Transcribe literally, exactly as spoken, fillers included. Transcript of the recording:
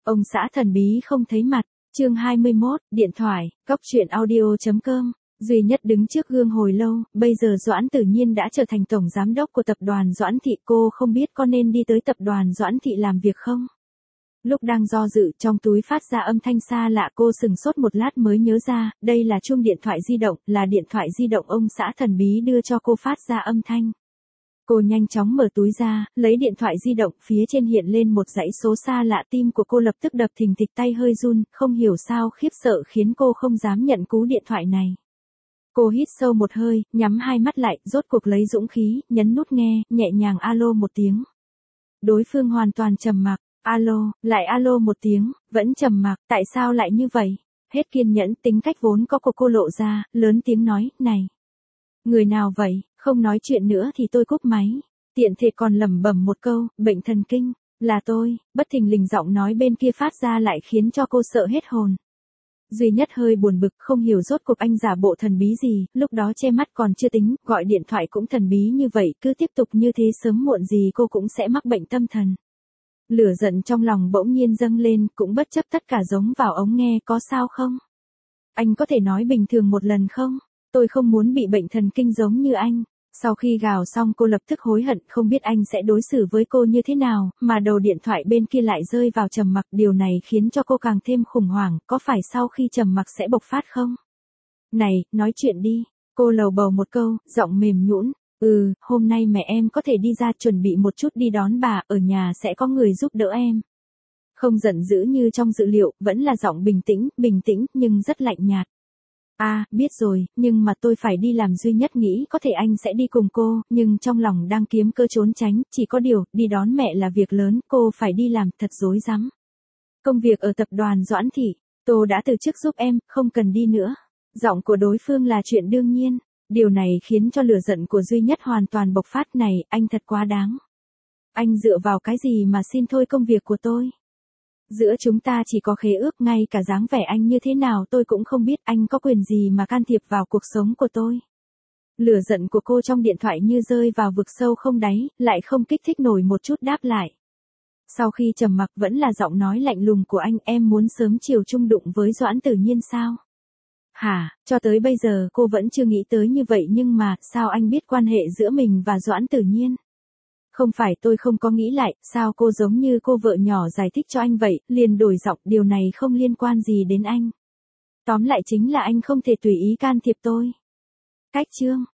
Ông xã thần bí không thấy mặt, chương hai mươi mốt, điện thoại, cóc truyện audio.com. Duy Nhất đứng trước gương hồi lâu, bây giờ Doãn Tử Nhiên đã trở thành tổng giám đốc của tập đoàn Doãn Thị, cô không biết có nên đi tới tập đoàn Doãn Thị làm việc không? Lúc đang do dự, trong túi phát ra âm thanh xa lạ, cô sừng sốt một lát mới nhớ ra, đây là chuông điện thoại di động, là điện thoại di động ông xã thần bí đưa cho cô phát ra âm thanh. Cô nhanh chóng mở túi ra, lấy điện thoại di động, phía trên hiện lên một dãy số xa lạ, tim của cô lập tức đập thình thịch, tay hơi run, không hiểu sao khiếp sợ khiến cô không dám nhận cú điện thoại này. Cô hít sâu một hơi, nhắm hai mắt lại, rốt cuộc lấy dũng khí, nhấn nút nghe, nhẹ nhàng alo một tiếng. Đối phương hoàn toàn trầm mặc, alo, lại alo một tiếng, vẫn trầm mặc, tại sao lại như vậy? Hết kiên nhẫn, tính cách vốn có của cô lộ ra, lớn tiếng nói, này. Người nào vậy, không nói chuyện nữa thì tôi cúp máy. Tiện thể còn lẩm bẩm một câu, bệnh thần kinh, là tôi, bất thình lình giọng nói bên kia phát ra lại khiến cho cô sợ hết hồn. Duy Nhất hơi buồn bực, không hiểu rốt cuộc anh giả bộ thần bí gì, lúc đó che mắt còn chưa tính, gọi điện thoại cũng thần bí như vậy, cứ tiếp tục như thế sớm muộn gì cô cũng sẽ mắc bệnh tâm thần. Lửa giận trong lòng bỗng nhiên dâng lên, cũng bất chấp tất cả giống vào ống nghe, có sao không? Anh có thể nói bình thường một lần không? Tôi không muốn bị bệnh thần kinh giống như anh. Sau khi gào xong cô lập tức hối hận, không biết anh sẽ đối xử với cô như thế nào, mà đầu điện thoại bên kia lại rơi vào trầm mặc, điều này khiến cho cô càng thêm khủng hoảng, có phải sau khi trầm mặc sẽ bộc phát không? Này, nói chuyện đi, cô lầu bầu một câu, giọng mềm nhũn. Ừ, hôm nay mẹ em có thể đi ra chuẩn bị một chút đi đón bà, ở nhà sẽ có người giúp đỡ em. Không giận dữ như trong dự liệu, vẫn là giọng bình tĩnh, bình tĩnh, nhưng rất lạnh nhạt. À, biết rồi, nhưng mà tôi phải đi làm. Duy Nhất nghĩ có thể anh sẽ đi cùng cô, nhưng trong lòng đang kiếm cơ trốn tránh, chỉ có điều, đi đón mẹ là việc lớn, cô phải đi làm, thật rối rắm. Công việc ở tập đoàn Doãn Thị, tôi đã từ chức giúp em, không cần đi nữa. Giọng của đối phương là chuyện đương nhiên, điều này khiến cho lửa giận của Duy Nhất hoàn toàn bộc phát. Này, anh thật quá đáng. Anh dựa vào cái gì mà xin thôi công việc của tôi? Giữa chúng ta chỉ có khế ước, ngay cả dáng vẻ anh như thế nào tôi cũng không biết, anh có quyền gì mà can thiệp vào cuộc sống của tôi. Lửa giận của cô trong điện thoại như rơi vào vực sâu không đáy, lại không kích thích nổi một chút đáp lại. Sau khi trầm mặc vẫn là giọng nói lạnh lùng của anh, em muốn sớm chiều chung đụng với Doãn Tử Nhiên sao? Hả, cho tới bây giờ cô vẫn chưa nghĩ tới như vậy, nhưng mà, sao anh biết quan hệ giữa mình và Doãn Tử Nhiên? Không phải tôi không có nghĩ lại, sao cô giống như cô vợ nhỏ giải thích cho anh vậy, liền đổi giọng, điều này không liên quan gì đến anh. Tóm lại chính là anh không thể tùy ý can thiệp tôi. Cách chương.